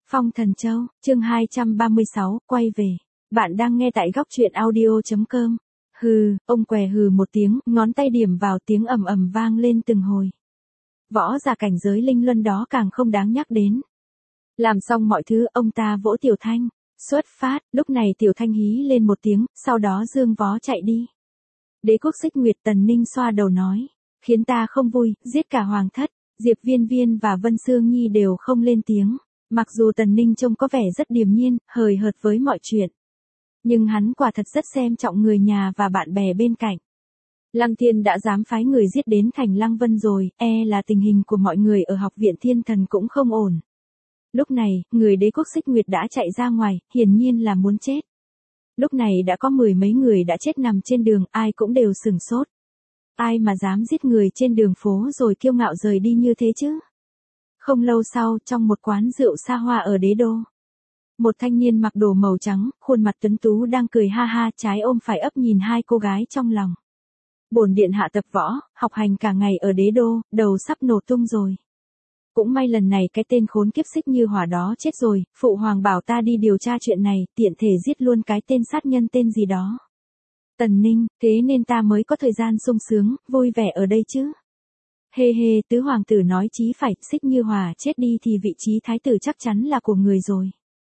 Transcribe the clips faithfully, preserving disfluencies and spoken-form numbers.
Phong Thần Châu, chương hai trăm ba mươi sáu, quay về. Bạn đang nghe tại góc truyện audio chấm com. Hừ, ông què hừ một tiếng, ngón tay điểm vào tiếng ầm ầm vang lên từng hồi. Võ giả cảnh giới linh luân đó càng không đáng nhắc đến. Làm xong mọi thứ, ông ta vỗ Tiểu Thanh. Xuất phát, lúc này Tiểu Thanh hí lên một tiếng, sau đó dương vó chạy đi. Đế quốc Xích Nguyệt Tần Ninh xoa đầu nói. Khiến ta không vui, giết cả hoàng thất. Diệp Viên Viên và Vân Sương Nhi đều không lên tiếng. Mặc dù Tần Ninh trông có vẻ rất điềm nhiên, hời hợt với mọi chuyện. Nhưng hắn quả thật rất xem trọng người nhà và bạn bè bên cạnh. Lăng Thiên đã dám phái người giết đến thành Lăng Vân rồi, e là tình hình của mọi người ở học viện Thiên Thần cũng không ổn. Lúc này, người đế quốc Xích Nguyệt đã chạy ra ngoài, hiển nhiên là muốn chết. Lúc này đã có mười mấy người đã chết nằm trên đường, ai cũng đều sửng sốt. Ai mà dám giết người trên đường phố rồi kiêu ngạo rời đi như thế chứ? Không lâu sau, trong một quán rượu xa hoa ở đế đô. Một thanh niên mặc đồ màu trắng, khuôn mặt tuấn tú đang cười ha ha, trái ôm phải ấp nhìn hai cô gái trong lòng. Bổn điện hạ tập võ, học hành cả ngày ở đế đô, đầu sắp nổ tung rồi. Cũng may lần này cái tên khốn kiếp Xích Như Hỏa đó chết rồi, phụ hoàng bảo ta đi điều tra chuyện này, tiện thể giết luôn cái tên sát nhân tên gì đó. Tần Ninh, thế nên ta mới có thời gian sung sướng, vui vẻ ở đây chứ. Hê hê, tứ hoàng tử nói chí phải, Xích Như Hỏa chết đi thì vị trí thái tử chắc chắn là của người rồi.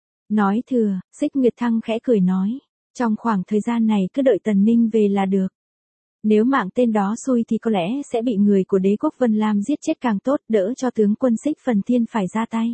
Nói thừa, Xích Nguyệt Thăng khẽ cười nói, trong khoảng thời gian này cứ đợi Tần Ninh về là được. Nếu mạng tên đó xui thì có lẽ sẽ bị người của đế quốc Vân Lam giết chết càng tốt, đỡ cho tướng quân Xích Phần Thiên phải ra tay.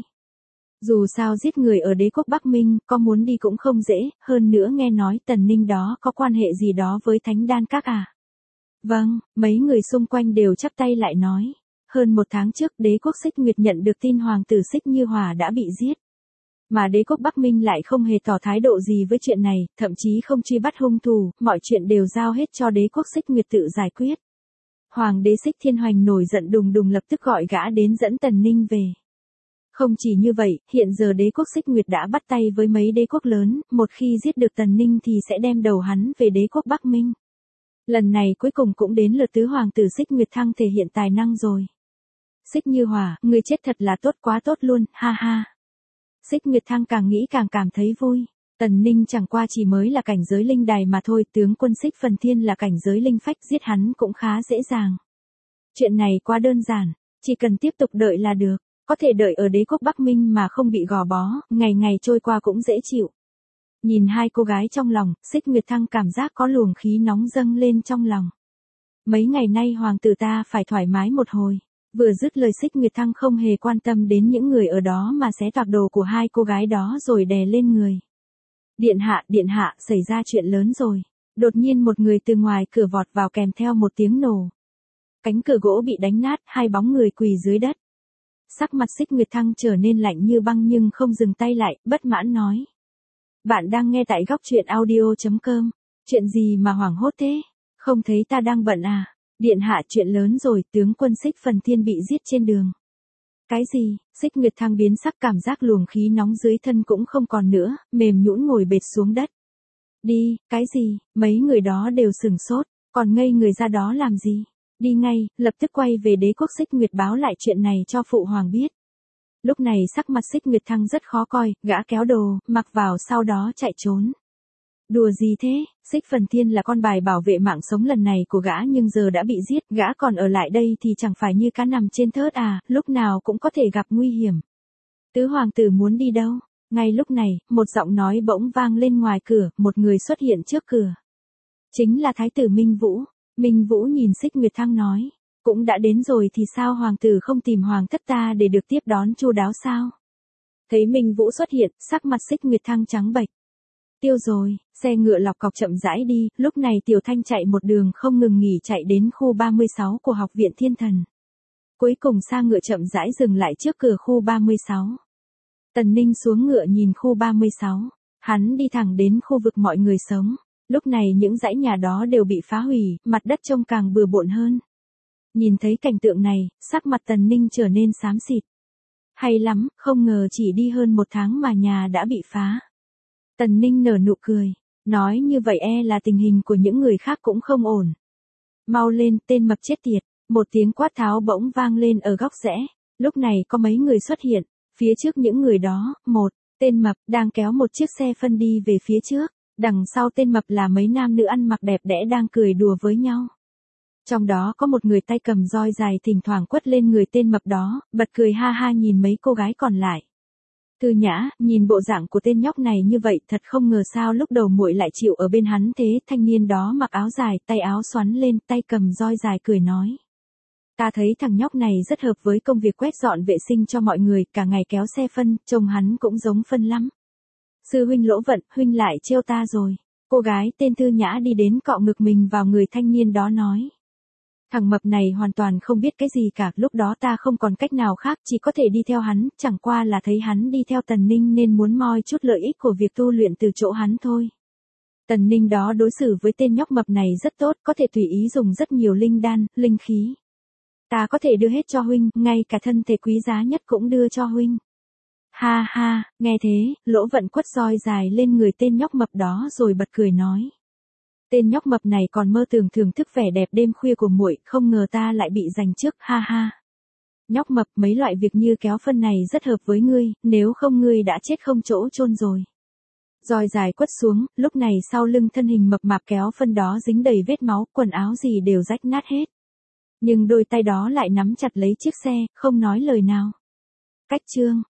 Dù sao giết người ở đế quốc Bắc Minh, có muốn đi cũng không dễ, hơn nữa nghe nói Tần Ninh đó có quan hệ gì đó với Thánh Đan Các à. Vâng, mấy người xung quanh đều chắp tay lại nói. Hơn một tháng trước đế quốc Xích Nguyệt nhận được tin hoàng tử Xích Như Hỏa đã bị giết. Mà đế quốc Bắc Minh lại không hề tỏ thái độ gì với chuyện này, thậm chí không truy bắt hung thủ, mọi chuyện đều giao hết cho đế quốc Xích Nguyệt tự giải quyết. Hoàng đế Xích Thiên Hoành nổi giận đùng đùng lập tức gọi gã đến dẫn Tần Ninh về. Không chỉ như vậy, hiện giờ đế quốc Xích Nguyệt đã bắt tay với mấy đế quốc lớn, một khi giết được Tần Ninh thì sẽ đem đầu hắn về đế quốc Bắc Minh. Lần này cuối cùng cũng đến lượt tứ hoàng tử Xích Nguyệt Thăng thể hiện tài năng rồi. Xích Như Hỏa, người chết thật là tốt quá tốt luôn, ha ha. Xích Nguyệt Thăng càng nghĩ càng cảm thấy vui. Tần Ninh chẳng qua chỉ mới là cảnh giới linh đài mà thôi, tướng quân Xích Phần Thiên là cảnh giới linh phách, giết hắn cũng khá dễ dàng. Chuyện này quá đơn giản, chỉ cần tiếp tục đợi là được, có thể đợi ở đế quốc Bắc Minh mà không bị gò bó, ngày ngày trôi qua cũng dễ chịu. Nhìn hai cô gái trong lòng, Xích Nguyệt Thăng cảm giác có luồng khí nóng dâng lên trong lòng. Mấy ngày nay hoàng tử ta phải thoải mái một hồi. Vừa dứt lời Xích Nguyệt Thăng không hề quan tâm đến những người ở đó mà xé toạc đồ của hai cô gái đó rồi đè lên người. Điện hạ, điện hạ, xảy ra chuyện lớn rồi. Đột nhiên một người từ ngoài cửa vọt vào kèm theo một tiếng nổ. Cánh cửa gỗ bị đánh nát, hai bóng người quỳ dưới đất. Sắc mặt Xích Nguyệt Thăng trở nên lạnh như băng nhưng không dừng tay lại, bất mãn nói. Bạn đang nghe tại góc truyện audio chấm com. Chuyện gì mà hoảng hốt thế? Không thấy ta đang bận à? Điện hạ, chuyện lớn rồi, tướng quân Xích Phần Thiên bị giết trên đường. Cái gì? Xích Nguyệt Thăng biến sắc, cảm giác luồng khí nóng dưới thân cũng không còn nữa, mềm nhũn ngồi bệt xuống đất. Đi, cái gì? Mấy người đó đều sửng sốt, còn ngây người ra đó làm gì? Đi ngay, lập tức quay về đế quốc Xích Nguyệt báo lại chuyện này cho phụ hoàng biết. Lúc này sắc mặt Xích Nguyệt Thăng rất khó coi, gã kéo đồ, mặc vào sau đó chạy trốn. Đùa gì thế, Xích Phần Thiên là con bài bảo vệ mạng sống lần này của gã nhưng giờ đã bị giết, gã còn ở lại đây thì chẳng phải như cá nằm trên thớt à, lúc nào cũng có thể gặp nguy hiểm. Tứ hoàng tử muốn đi đâu? Ngay lúc này, một giọng nói bỗng vang lên ngoài cửa, một người xuất hiện trước cửa. Chính là thái tử Minh Vũ. Minh Vũ nhìn Xích Nguyệt Thăng nói, cũng đã đến rồi thì sao hoàng tử không tìm hoàng thất ta để được tiếp đón chu đáo sao? Thấy Minh Vũ xuất hiện, sắc mặt Xích Nguyệt Thăng trắng bệch. Tiêu rồi, xe ngựa lọc cọc chậm rãi đi, lúc này Tiểu Thanh chạy một đường không ngừng nghỉ chạy đến khu ba mươi sáu của học viện Thiên Thần. Cuối cùng xa ngựa chậm rãi dừng lại trước cửa khu ba mươi sáu. Tần Ninh xuống ngựa nhìn khu ba mươi sáu, hắn đi thẳng đến khu vực mọi người sống. Lúc này những dãy nhà đó đều bị phá hủy, mặt đất trông càng bừa bộn hơn. Nhìn thấy cảnh tượng này, sắc mặt Tần Ninh trở nên xám xịt. Hay lắm, không ngờ chỉ đi hơn một tháng mà nhà đã bị phá. Tần Ninh nở nụ cười, nói như vậy e là tình hình của những người khác cũng không ổn. Mau lên, tên mập chết tiệt, một tiếng quát tháo bỗng vang lên ở góc rẽ, lúc này có mấy người xuất hiện, Phía trước những người đó, một, tên mập, đang kéo một chiếc xe phân đi về phía trước. Đằng sau tên mập là mấy nam nữ ăn mặc đẹp đẽ đang cười đùa với nhau. Trong đó có một người tay cầm roi dài thỉnh thoảng quất lên người tên mập đó, bật cười ha ha nhìn mấy cô gái còn lại. Thư Nhã, nhìn bộ dạng của tên nhóc này như vậy thật không ngờ sao lúc đầu muội lại chịu ở bên hắn thế. Thanh niên đó mặc áo dài, tay áo xoắn lên, tay cầm roi dài cười nói. Ta thấy thằng nhóc này rất hợp với công việc quét dọn vệ sinh cho mọi người, cả ngày kéo xe phân, trông hắn cũng giống phân lắm. Sư huynh Lỗ Vận, huynh lại trêu ta rồi. Cô gái tên Thư Nhã đi đến cọ ngực mình vào người thanh niên đó nói. Thằng mập này hoàn toàn không biết cái gì cả, lúc đó ta không còn cách nào khác, chỉ có thể đi theo hắn, chẳng qua là thấy hắn đi theo Tần Ninh nên muốn moi chút lợi ích của việc tu luyện từ chỗ hắn thôi. Tần Ninh đó đối xử với tên nhóc mập này rất tốt, có thể tùy ý dùng rất nhiều linh đan, linh khí. Ta có thể đưa hết cho huynh, ngay cả thân thể quý giá nhất cũng đưa cho huynh. Ha ha, nghe thế, Lỗ Vận quất roi dài lên người tên nhóc mập đó rồi bật cười nói. Tên nhóc mập này còn mơ tưởng thưởng thức vẻ đẹp đêm khuya của muội, không ngờ ta lại bị giành trước, ha ha. Nhóc mập, mấy loại việc như kéo phân này rất hợp với ngươi, nếu không ngươi đã chết không chỗ chôn rồi. Roi dài quất xuống, lúc này sau lưng thân hình mập mạp kéo phân đó dính đầy vết máu, quần áo gì đều rách nát hết. Nhưng đôi tay đó lại nắm chặt lấy chiếc xe, không nói lời nào. Cách chương